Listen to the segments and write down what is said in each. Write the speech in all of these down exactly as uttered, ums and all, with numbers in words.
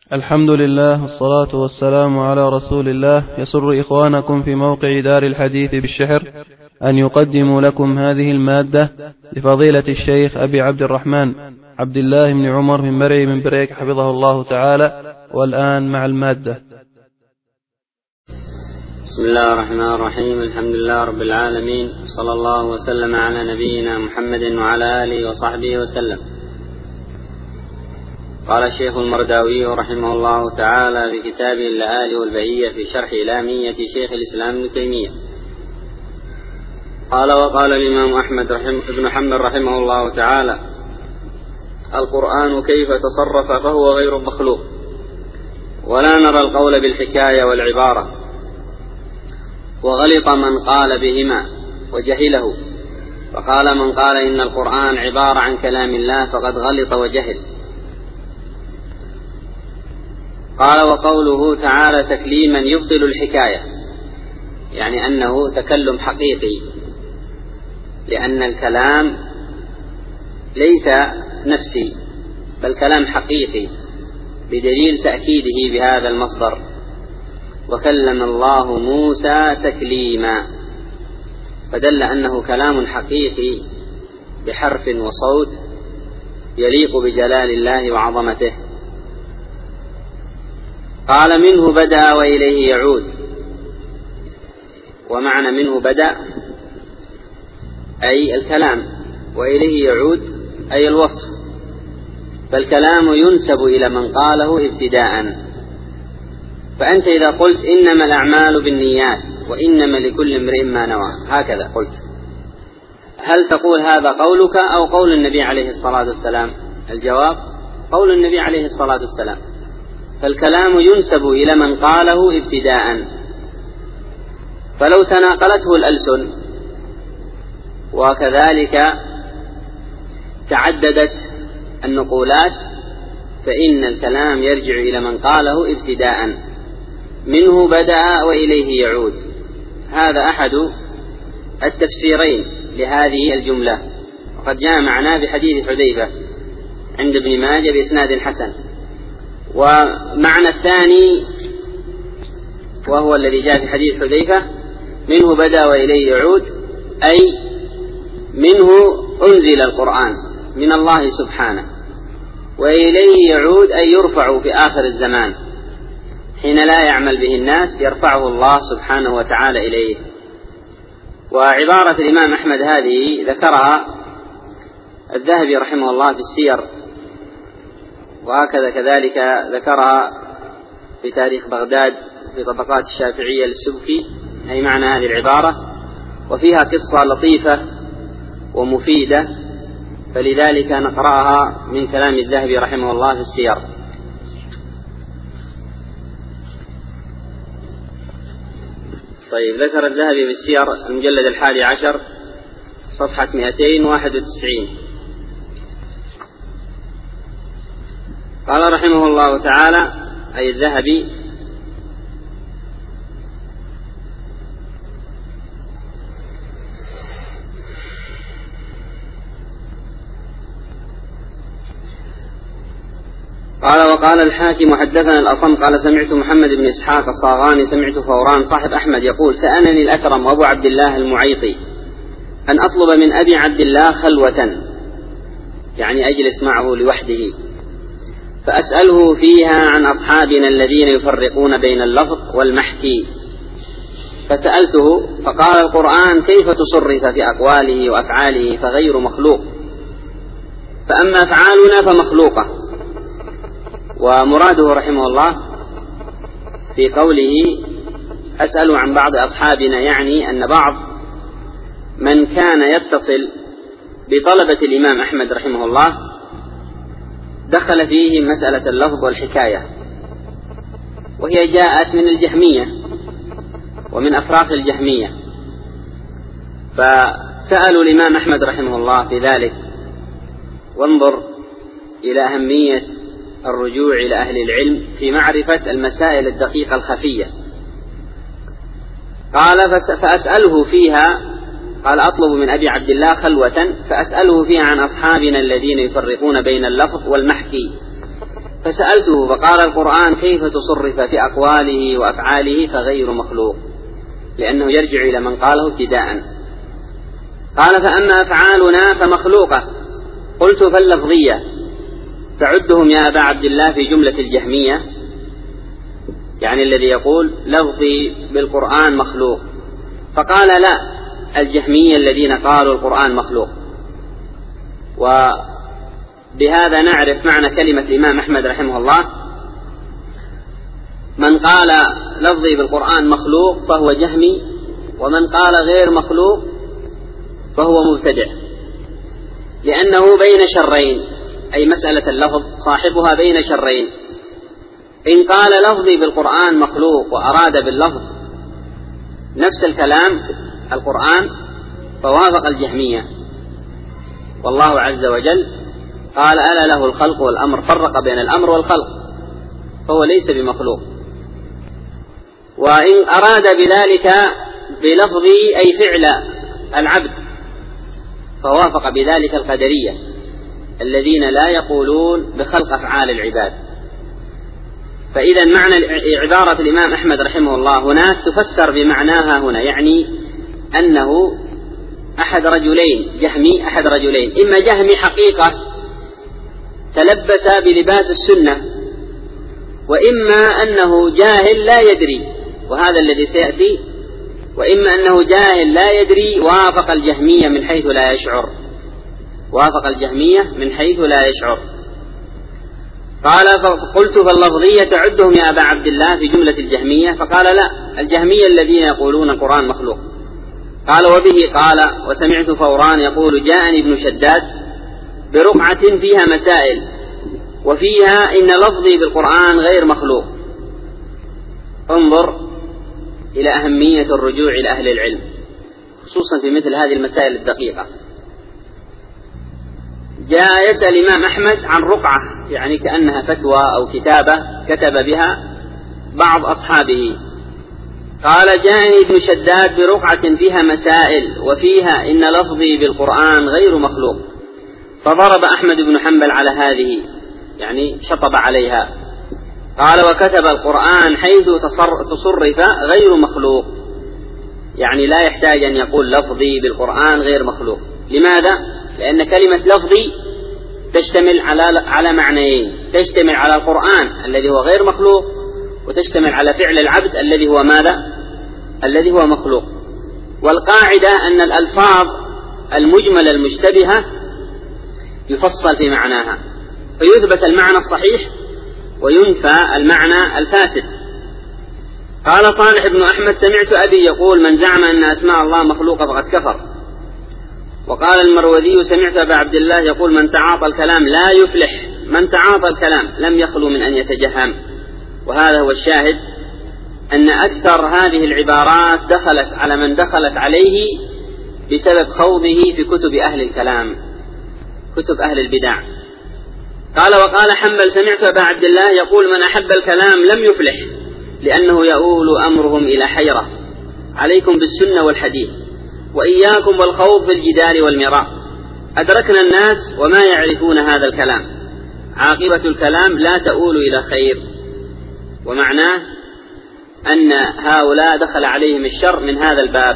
الحمد لله والصلاة والسلام على رسول الله. يسر إخوانكم في موقع دار الحديث بالشحر أن يقدموا لكم هذه المادة لفضيلة الشيخ أبي عبد الرحمن عبد الله بن عمر من مرعي من بريك حفظه الله تعالى. والآن مع المادة. بسم الله الرحمن الرحيم. الحمد لله رب العالمين، صلى الله وسلم على نبينا محمد وعلى آله وصحبه وسلم. قال الشيخ المرداوي رحمه الله تعالى في كتابه اللآلئ والبهية في شرح لامية شيخ الإسلام ابن تيمية، قال: وقال الإمام أحمد رحمه بن حنبل رحمه الله تعالى: القرآن كيف تصرف فهو غير مخلوق، ولا نرى القول بالحكاية والعبارة، وغلط من قال بهما وجهله، فقال من قال إن القرآن عبارة عن كلام الله فقد غلط وجهل. قال: وقوله تعالى تكليما يبطل الحكاية، يعني أنه تكلم حقيقي، لأن الكلام ليس نفسي بل كلام حقيقي، بدليل تأكيده بهذا المصدر: وكلم الله موسى تكليما، فدل أنه كلام حقيقي بحرف وصوت يليق بجلال الله وعظمته. قال: منه بدأ وإليه يعود. ومعنى منه بدأ أي الكلام، وإليه يعود أي الوصف، فالكلام ينسب إلى من قاله ابتداء. فأنت إذا قلت إنما الأعمال بالنيات وإنما لكل امرئ ما نوى، هكذا قلت، هل تقول هذا قولك أو قول النبي عليه الصلاة والسلام؟ الجواب: قول النبي عليه الصلاة والسلام. فالكلام ينسب إلى من قاله ابتداء، فلو تناقلته الألسن وكذلك تعددت النقولات فإن الكلام يرجع إلى من قاله ابتداء. منه بدأ وإليه يعود، هذا أحد التفسيرين لهذه الجملة، وقد جاء معنا بحديث حذيفة عند ابن ماجه بإسناد حسن. ومعنى الثاني وهو الذي جاء في حديث حذيفة: منه بدأ وإليه يعود، أي منه أنزل القرآن من الله سبحانه، وإليه يعود أي يرفع في آخر الزمان حين لا يعمل به الناس، يرفعه الله سبحانه وتعالى إليه. وعبارة الإمام أحمد هذه ذكرها الذهبي رحمه الله في السير، وهكذا كذلك ذكرها في تاريخ بغداد في طبقات الشافعية للسبكي، أي معنى هذه العبارة، وفيها قصة لطيفة ومفيدة، فلذلك نقرأها من كلام الذهبي رحمه الله في السير. طيب، ذكر الذهبي في السير المجلد الحادي عشر صفحة مئتين وواحد وتسعين، قال رحمه الله تعالى أي الذهبي: قال: وقال الحاكم حدثنا الأصم قال: سمعت محمد بن إسحاق الصاغاني سمعت فوران صاحب أحمد يقول: سألني الأكرم وأبو عبد الله المعيطي أن أطلب من أبي عبد الله خلوة، يعني أجلس معه لوحده، فأسأله فيها عن أصحابنا الذين يفرقون بين اللفظ والمحكي. فسألته فقال: القرآن كيف تصرف في أقواله وأفعاله فغير مخلوق، فأما أفعالنا فمخلوقة. ومراده رحمه الله في قوله أسأل عن بعض أصحابنا، يعني أن بعض من كان يتصل بطلبة الإمام أحمد رحمه الله دخل فيه مسألة اللفظ والحكاية، وهي جاءت من الجهمية ومن أفراق الجهمية، فسألوا الإمام أحمد رحمه الله في ذلك. وانظر إلى أهمية الرجوع إلى أهل العلم في معرفة المسائل الدقيقة الخفية. قال: فأسأله فيها، قال: أطلب من أبي عبد الله خلوة فأسأله فيها عن أصحابنا الذين يفرقون بين اللفظ والمحكي، فسألته فقال القرآن كيف تصرف في أقواله وأفعاله فغير مخلوق، لأنه يرجع إلى من قاله ابتداء. قال فأما أفعالنا فمخلوقة. قلت فاللفظية تعدهم يا أبا عبد الله في جملة الجهمية، يعني الذي يقول لفظي بالقرآن مخلوق. فقال لا، الجهمية الذين قالوا القرآن مخلوق. وبهذا نعرف معنى كلمة الإمام أحمد رحمه الله: من قال لفظي بالقرآن مخلوق فهو جهمي، ومن قال غير مخلوق فهو مبتدع، لأنه بين شرين، أي مسألة اللفظ صاحبها بين شرين. إن قال لفظي بالقرآن مخلوق وأراد باللفظ نفس الكلام القرآن فوافق الجهمية، والله عز وجل قال ألا له الخلق والأمر، فرق بين الأمر والخلق، فهو ليس بمخلوق. وإن أراد بذلك بلفظي أي فعل العبد فوافق بذلك القدرية الذين لا يقولون بخلق أفعال العباد. فإذا معنى عبارة الإمام أحمد رحمه الله هناك تفسر بمعناها هنا، يعني أنه أحد رجلين، جهمي أحد رجلين، إما جهمي حقيقة تلبس بلباس السنة، وإما أنه جاهل لا يدري، وهذا الذي سيأتي، وإما أنه جاهل لا يدري وافق الجهمية من حيث لا يشعر، وافق الجهمية من حيث لا يشعر. قال فقلت فاللفظية تعدهم يا أبا عبد الله في جملة الجهمية؟ فقال لا، الجهمية الذين يقولون القرآن مخلوق. قال وبه قال وسمعت فوران يقول جاءني ابن شداد برقعة فيها مسائل وفيها إن لفظي بالقرآن غير مخلوق. انظر إلى أهمية الرجوع إلى أهل العلم خصوصا في مثل هذه المسائل الدقيقة. جاء يسأل الإمام أحمد عن رقعة، يعني كأنها فتوى أو كتابة كتب بها بعض أصحابه. قال جاءني ابن شداد برقعة فيها مسائل وفيها إن لفظي بالقرآن غير مخلوق. فضرب أحمد بن حنبل على هذه، يعني شطب عليها. قال وكتب القرآن حيث تصرف غير مخلوق، يعني لا يحتاج أن يقول لفظي بالقرآن غير مخلوق. لماذا؟ لأن كلمة لفظي تشتمل على على معنيين، تشتمل على القرآن الذي هو غير مخلوق، وتشتمل على فعل العبد الذي هو ماذا؟ الذي هو مخلوق. والقاعدة أن الألفاظ المجملة المشتبهة يفصل في معناها، فيثبت المعنى الصحيح وينفى المعنى الفاسد. قال صالح بن أحمد سمعت أبي يقول من زعم أن أسماء الله مخلوقة فقد كفر. وقال المروذي سمعت أبا عبد الله يقول من تعاطى الكلام لا يفلح، من تعاطى الكلام لم يخلو من أن يتجهم. وهذا هو الشاهد، أن أكثر هذه العبارات دخلت على من دخلت عليه بسبب خوضه في كتب أهل الكلام، كتب أهل البدع. قال وقال حنبل سمعت أبا عبد الله يقول من أحب الكلام لم يفلح، لأنه يؤول أمرهم إلى حيرة. عليكم بالسنة والحديث وإياكم والخوض في الجدال والمراء. أدركنا الناس وما يعرفون هذا الكلام، عاقبة الكلام لا تؤول إلى خير. ومعناه أن هؤلاء دخل عليهم الشر من هذا الباب.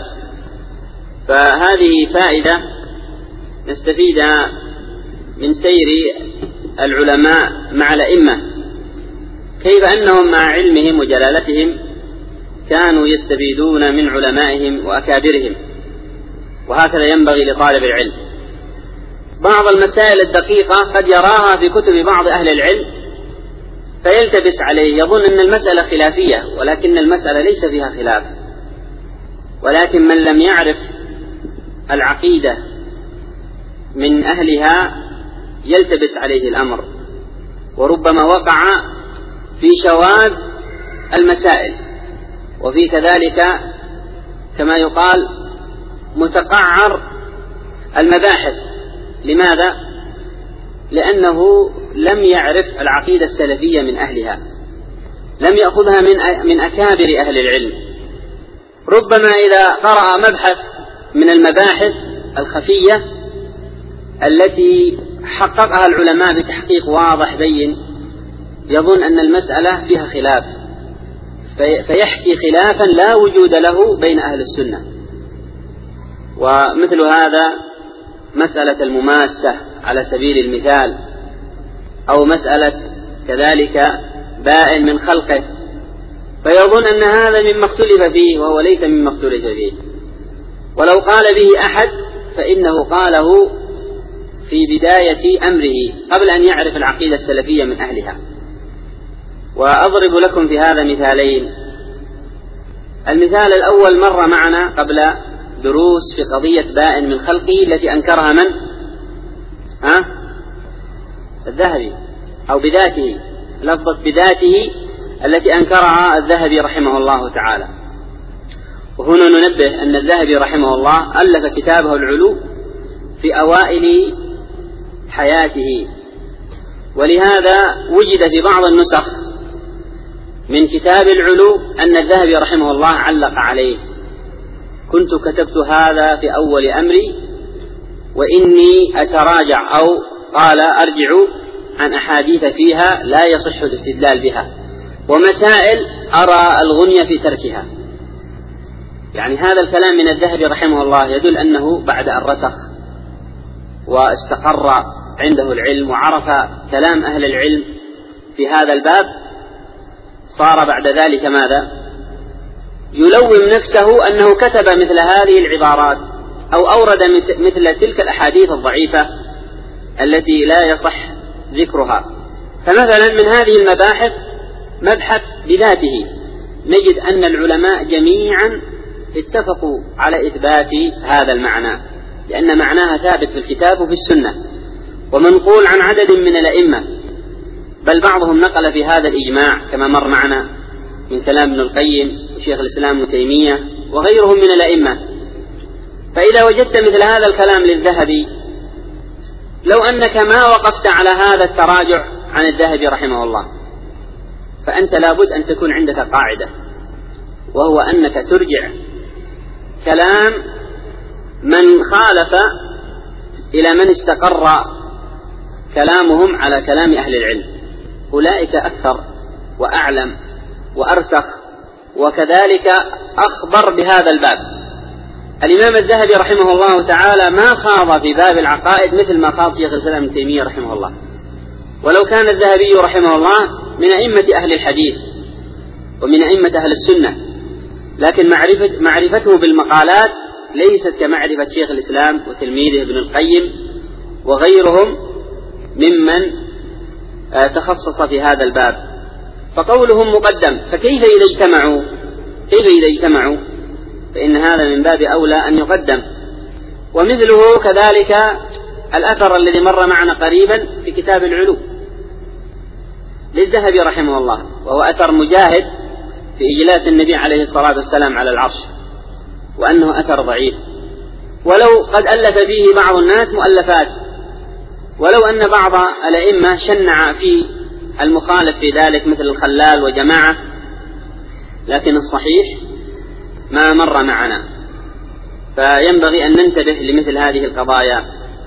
فهذه فائدة نستفيدها من سير العلماء مع الأئمة، كيف أنهم مع علمهم وجلالتهم كانوا يستفيدون من علمائهم وأكابرهم، وهكذا ينبغي لطالب العلم. بعض المسائل الدقيقة قد يراها في كتب بعض أهل العلم فيلتبس عليه، يظن أن المسألة خلافية، ولكن المسألة ليس فيها خلاف، ولكن من لم يعرف العقيدة من أهلها يلتبس عليه الأمر، وربما وقع في شواذ المسائل، وفي كذلك كما يقال متقعر المباحث. لماذا؟ لأنه لم يعرف العقيدة السلفية من أهلها، لم يأخذها من من أكابر أهل العلم. ربما إذا قرأ مبحث من المباحث الخفية التي حققها العلماء بتحقيق واضح بين، يظن أن المسألة فيها خلاف فيحكي خلافا لا وجود له بين أهل السنة. ومثل هذا مسألة المماسة على سبيل المثال، أو مسألة كذلك بائن من خلقه، فيظن أن هذا مما اختلف فيه وهو ليس مما اختلف فيه، ولو قال به أحد فإنه قاله في بداية أمره قبل أن يعرف العقيدة السلفية من أهلها. وأضرب لكم في هذا مثالين. المثال الأول مر معنا قبل دروس في قضية بائن من خلقه التي أنكرها من؟ ها؟ الذهبي، أو بذاته، لفظة بذاته التي أنكرها الذهبي رحمه الله تعالى. وهنا ننبه أن الذهبي رحمه الله ألف كتابه العلو في أوائل حياته، ولهذا وجد في بعض النسخ من كتاب العلو أن الذهبي رحمه الله علق عليه: كنت كتبت هذا في أول أمري وإني أتراجع، أو قال أرجع عن أحاديث فيها لا يصح الاستدلال بها، ومسائل أرى الغنية في تركها. يعني هذا الكلام من الذهبي رحمه الله يدل أنه بعد أن رسخ واستقر عنده العلم وعرف كلام أهل العلم في هذا الباب، صار بعد ذلك ماذا؟ يلوم نفسه أنه كتب مثل هذه العبارات أو أورد مثل تلك الأحاديث الضعيفة التي لا يصح ذكرها. فمثلا من هذه المباحث مبحث بذاته، نجد أن العلماء جميعا اتفقوا على إثبات هذا المعنى، لأن معناها ثابت في الكتاب وفي السنة ومنقول عن عدد من الأئمة، بل بعضهم نقل في هذا الإجماع كما مر معنا من كلام ابن القيم وشيخ الإسلام ابن تيمية وغيرهم من الأئمة. فإذا وجدت مثل هذا الكلام للذهبي، لو أنك ما وقفت على هذا التراجع عن الذهبي رحمه الله، فأنت لابد أن تكون عندك قاعدة، وهو أنك ترجع كلام من خالف إلى من استقر كلامهم على كلام أهل العلم، أولئك أكثر وأعلم وأرسخ وكذلك أخبر بهذا الباب. الإمام الذهبي رحمه الله تعالى ما خاض في باب العقائد مثل ما خاض شيخ الإسلام ابن تيمية رحمه الله، ولو كان الذهبي رحمه الله من أئمة أهل الحديث ومن أئمة أهل السنة، لكن معرفة معرفته بالمقالات ليست كمعرفة شيخ الإسلام وتلميذه ابن القيم وغيرهم ممن تخصص في هذا الباب، فقولهم مقدم. فكيف إذا اجتمعوا كيف إذا اجتمعوا فإن هذا من باب أولى أن يقدم. ومثله كذلك الأثر الذي مر معنا قريبا في كتاب العلو للذهبي رحمه الله، وهو أثر مجاهد في إجلاس النبي عليه الصلاة والسلام على العرش، وأنه أثر ضعيف، ولو قد ألف فيه بعض الناس مؤلفات، ولو أن بعض الأئمة شنع في المخالف في ذلك مثل الخلال وجماعة، لكن الصحيح ما مر معنا. فينبغي أن ننتبه لمثل هذه القضايا.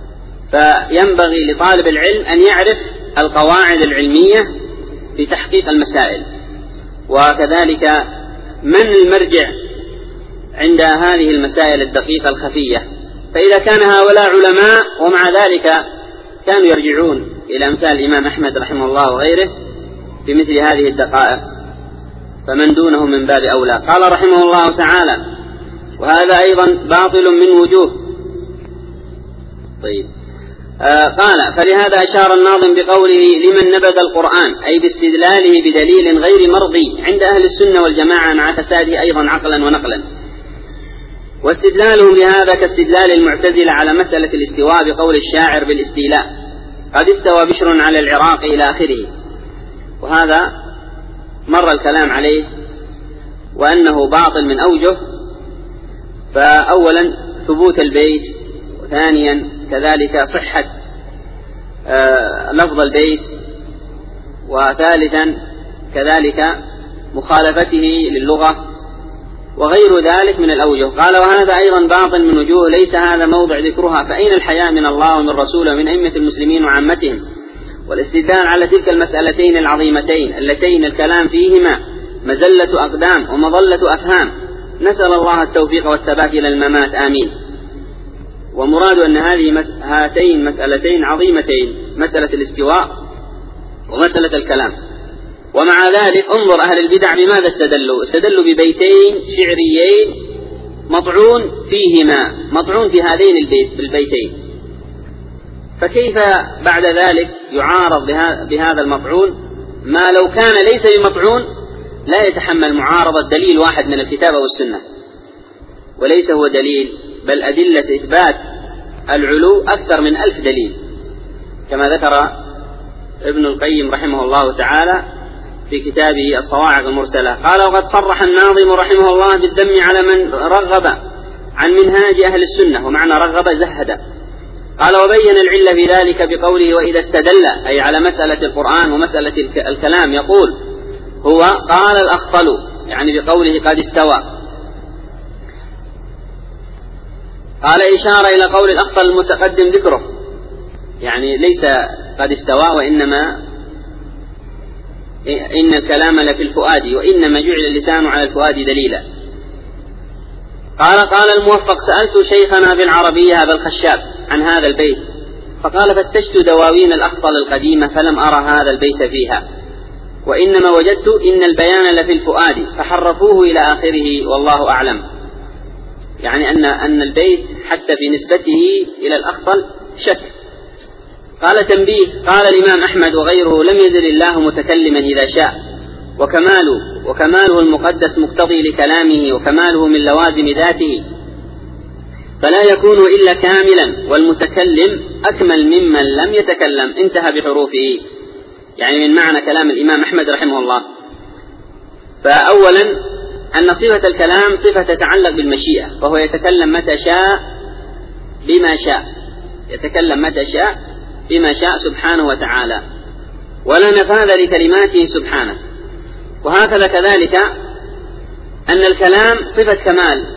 فينبغي لطالب العلم أن يعرف القواعد العلمية في تحقيق المسائل، وكذلك من المرجع عند هذه المسائل الدقيقة الخفية. فإذا كان هؤلاء علماء ومع ذلك كانوا يرجعون إلى أمثال الإمام أحمد رحمه الله وغيره بمثل هذه الدقائق، فمن دونه من باب أولى. قال رحمه الله تعالى: وهذا أيضا باطل من وجوه. طيب آه قال: فلهذا أشار الناظم بقوله: لمن نبذ القرآن، أي باستدلاله بدليل غير مرضي عند أهل السنة والجماعة مع فساده أيضا عقلا ونقلا. واستدلالهم لهذا كاستدلال المعتزلة على مسألة الاستواء بقول الشاعر بالاستيلاء: قد استوى بشر على العراق إلى آخره. وهذا مر الكلام عليه وأنه باطل من أوجه. فأولا ثبوت البيت، وثانيا كذلك صحة آه لفظ البيت، وثالثا كذلك مخالفته للغة وغير ذلك من الأوجه. قال: وهذا أيضا باطل من وجوه ليس هذا موضع ذكرها، فأين الحياء من الله ومن رسوله ومن أئمة المسلمين وعامتهم؟ والاستدلال على تلك المسألتين العظيمتين اللتين الكلام فيهما مزلة أقدام ومظلة أفهام، نسأل الله التوفيق والثبات إلى الممات، آمين. ومراد أن هذه هاتين مسألتين عظيمتين، مسألة الاستواء ومسألة الكلام. ومع ذلك انظر أهل البدع بماذا استدلوا؟ استدلوا ببيتين شعريين مطعون فيهما، مطعون في هذين البيت البيتين، فكيف بعد ذلك يعارض بهذا المطعون ما لو كان ليس بمطعون لا يتحمل معارضة دليل واحد من الكتاب والسنة؟ وليس هو دليل، بل أدلة إثبات العلو أكثر من ألف دليل، كما ذكر ابن القيم رحمه الله تعالى في كتابه الصواعق المرسلة، قال: وقد صرح الناظم رحمه الله بالذم على من رغب عن منهاج أهل السنة، ومعنى رغب زهد. قال: وبين العلة في ذلك بقوله: وإذا استدل، أي على مسألة القرآن ومسألة الكلام، يقول هو قال الأخطل، يعني بقوله قد استوى. قال إشارة إلى قول الأخطل المتقدم ذكره، يعني ليس قد استوى، وإنما إن الكلام لفي الفؤاد، وإنما جعل اللسان على الفؤاد دليلا. قال قال الموفق: سألت شيخنا بالعربية أبا الخشاب عن هذا البيت، فقال: فتشت دواوين الأخطل القديمة فلم أرى هذا البيت فيها، وإنما وجدت إن البيان لفي الفؤاد، فحرفوه إلى آخره والله أعلم. يعني أن أن البيت حتى في نسبته إلى الأخطل شك. قال: تنبيه، قال الإمام أحمد وغيره: لم يزل الله متكلما إذا شاء، وكماله وكماله المقدس مقتضي لكلامه، وكماله من لوازم ذاته، فلا يكون إلا كاملا، والمتكلم أكمل ممن لم يتكلم، انتهى بحروفه. يعني من معنى كلام الإمام أحمد رحمه الله. فأولا أن صفة الكلام صفة تتعلق بالمشيئة، فهو يتكلم متى شاء بما شاء، يتكلم متى شاء بما شاء سبحانه وتعالى، ولا نفاذ لكلماته سبحانه. وهكذا كذلك أن الكلام صفة كمال،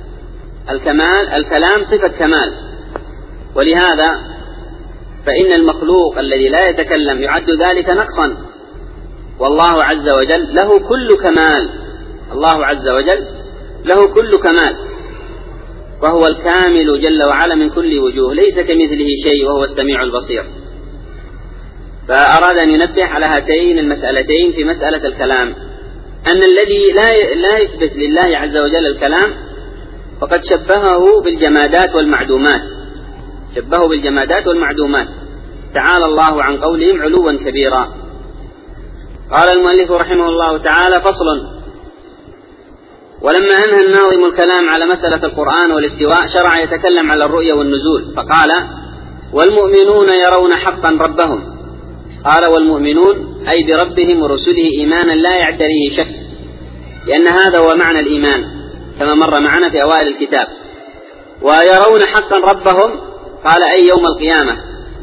الكمال الكلام صفة كمال، ولهذا فإن المخلوق الذي لا يتكلم يعد ذلك نقصا، والله عز وجل له كل كمال، الله عز وجل له كل كمال، وهو الكامل جل وعلا من كل وجوه، ليس كمثله شيء وهو السميع البصير. فأراد أن ينبه على هاتين المسألتين في مسألة الكلام، أن الذي لا لا يثبت لله عز وجل الكلام فقد شبهه بالجمادات والمعدومات، شبهه بالجمادات والمعدومات، تعالى الله عن قولهم علوا كبيرا. قال المؤلف رحمه الله تعالى: فصل. ولما أنهى الناظم الكلام على مسألة القرآن والاستواء، شرع يتكلم على الرؤيا والنزول، فقال: والمؤمنون يرون حقا ربهم. قال: والمؤمنون أي بربهم ورسله إيمانا لا يعتريه شك، لأن هذا هو معنى الإيمان كما مر معنا في أوائل الكتاب. ويرون حقا ربهم قال: أي يوم القيامة،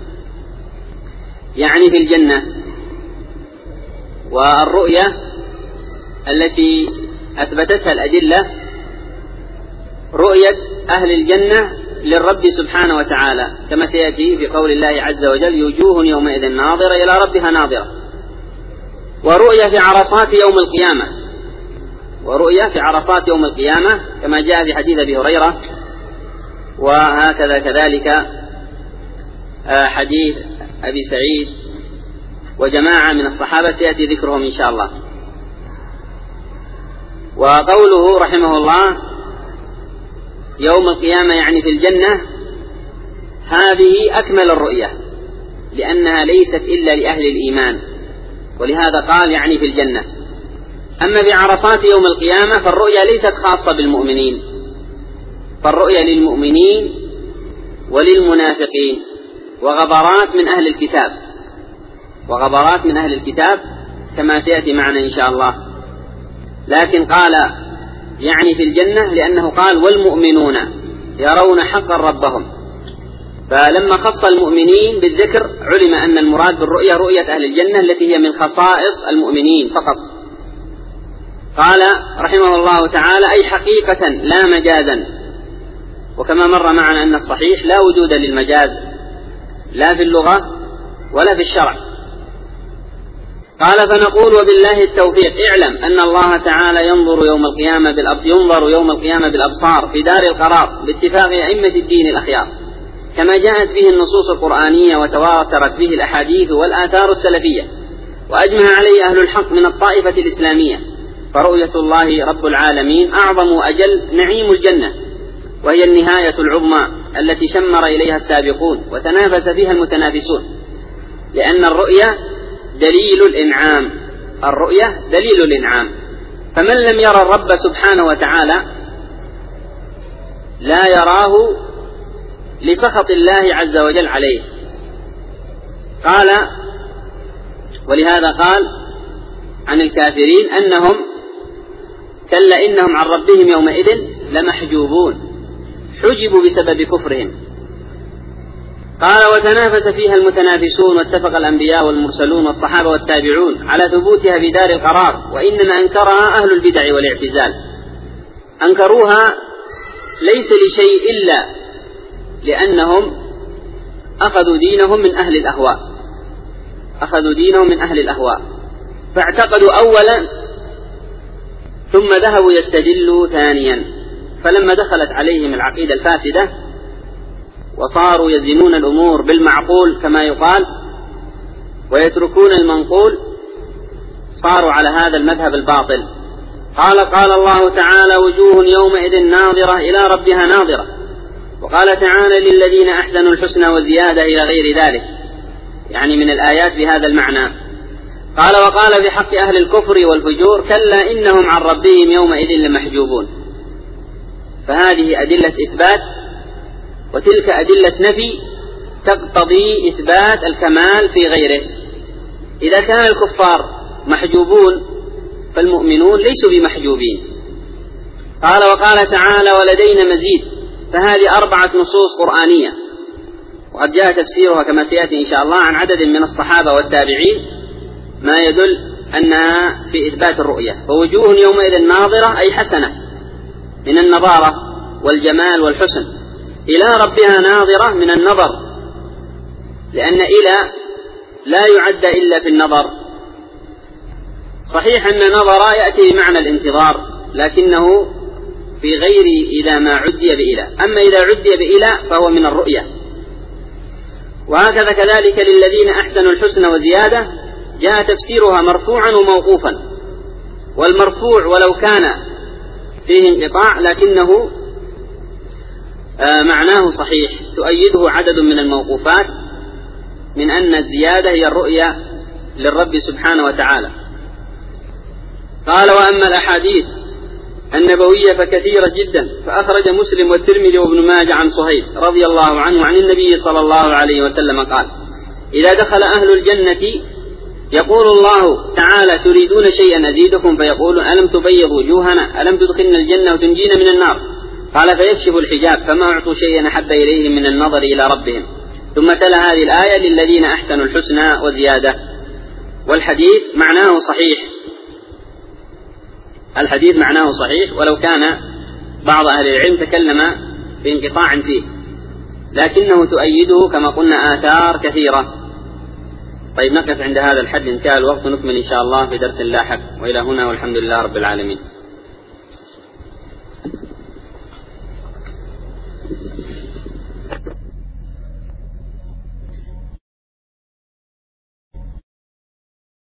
يعني في الجنة. والرؤيا التي أثبتتها الأدلة رؤية أهل الجنة للرب سبحانه وتعالى، كما سيأتي في قول الله عز وجل: وجوه يومئذ ناظرة إلى ربها ناظرة. ورؤية في عرصات يوم القيامة، ورؤية في عرصات يوم القيامة كما جاء في حديث أبي هريرة، وهكذا كذلك حديث أبي سعيد وجماعة من الصحابة سيأتي ذكرهم إن شاء الله. وقوله رحمه الله يوم القيامة يعني في الجنة، هذه أكمل الرؤية، لأنها ليست إلا لأهل الإيمان، ولهذا قال يعني في الجنة. أما بعرصات يوم القيامة فالرؤية ليست خاصة بالمؤمنين، فالرؤية للمؤمنين وللمنافقين وغبرات من أهل الكتاب، وغبرات من أهل الكتاب كما سيأتي معنا إن شاء الله. لكن قال يعني في الجنة لأنه قال: والمؤمنون يرون حقا ربهم، فلما خص المؤمنين بالذكر علم أن المراد بالرؤية رؤية أهل الجنة التي هي من خصائص المؤمنين فقط. قال رحمه الله تعالى: أي حقيقة لا مجازا. وكما مر معنا أن الصحيح لا وجود للمجاز لا في اللغة ولا في الشرع، قال فنقول وبالله التوفيق اعلم أن الله تعالى ينظر يوم القيامة بالأب... ينظر يوم القيامة بالأبصار في دار القرار باتفاق أئمة الدين الأخيار كما جاءت به النصوص القرآنية وتواترت به الأحاديث والآثار السلفية وأجمع عليه أهل الحق من الطائفة الإسلامية. فرؤية الله رب العالمين أعظم وأجل نعيم الجنة، وهي النهاية العظمى التي شمر إليها السابقون وتنافس فيها المتنافسون، لأن الرؤية دليل الإنعام الرؤية دليل الإنعام فمن لم يرى الرب سبحانه وتعالى لا يراه لسخط الله عز وجل عليه. قال ولهذا قال عن الكافرين أنهم كلا إنهم عن ربهم يومئذ لمحجوبون، حجبوا بسبب كفرهم. قال وتنافس فيها المتنافسون واتفق الأنبياء والمرسلون والصحابة والتابعون على ثبوتها في دار القرار، وإنما أنكرها أهل البدع والاعتزال. أنكروها ليس لشيء إلا لأنهم أخذوا دينهم من أهل الأهواء أخذوا دينهم من أهل الأهواء فاعتقدوا أولا ثم ذهبوا يستدلوا ثانيا، فلما دخلت عليهم العقيدة الفاسدة وصاروا يزنون الأمور بالمعقول كما يقال ويتركون المنقول صاروا على هذا المذهب الباطل. قال قال الله تعالى وجوه يومئذ ناظرة إلى ربها ناظرة، وقال تعالى للذين أحسنوا الحسنى وزيادة إلى غير ذلك، يعني من الآيات بهذا المعنى. قال وقال بحق أهل الكفر والفجور كلا إنهم عن ربهم يومئذ لمحجوبون. فهذه أدلة إثبات وتلك أدلة نفي تقتضي إثبات الكمال في غيره. إذا كان الكفار محجوبون فالمؤمنون ليسوا بمحجوبين. قال وقال تعالى ولدينا مزيد. فهذه أربعة نصوص قرآنية وقد جاء تفسيرها كما سيأتي إن شاء الله عن عدد من الصحابة والتابعين ما يدل أنها في إثبات الرؤية. فوجوه يومئذ ناظرة أي حسنة من النظارة والجمال والحسن، إلى ربها ناظرة من النظر، لأن إلى لا يعد إلا في النظر. صحيح أن نظر يأتي بمعنى الانتظار لكنه في غير إذا ما عدي بإلى، أما إذا عدي بإلى فهو من الرؤية. وهكذا كذلك للذين أحسنوا الحسنى وزيادة جاء تفسيرها مرفوعا وموقوفا، والمرفوع ولو كان فيه انقطاع لكنه آه معناه صحيح، تؤيده عدد من الموقوفات من أن الزيادة هي الرؤية للرب سبحانه وتعالى. قال وأما الأحاديث النبوية فكثيرة جدا، فأخرج مسلم والترمذي وابن ماجه عن صهيب رضي الله عنه عن النبي صلى الله عليه وسلم قال إذا دخل أهل الجنة يقول الله تعالى تريدون شيئا أزيدكم، فيقول ألم تبيض وجوهنا، ألم تدخلنا الجنة وتنجينا من النار؟ قال فيكشف الحجاب فما أعطوا شيئا أحب إليهم من النظر إلى ربهم. ثم تلا هذه الآية للذين أحسنوا الحسنى وزيادة. والحديث معناه صحيح الحديث معناه صحيح ولو كان بعض أهل العلم تكلم بانقطاع فيه، لكنه تؤيده كما قلنا آثار كثيرة. طيب نقف عند هذا الحد، انتهى الوقت، نكمل إن شاء الله في درس لاحق، وإلى هنا والحمد لله رب العالمين.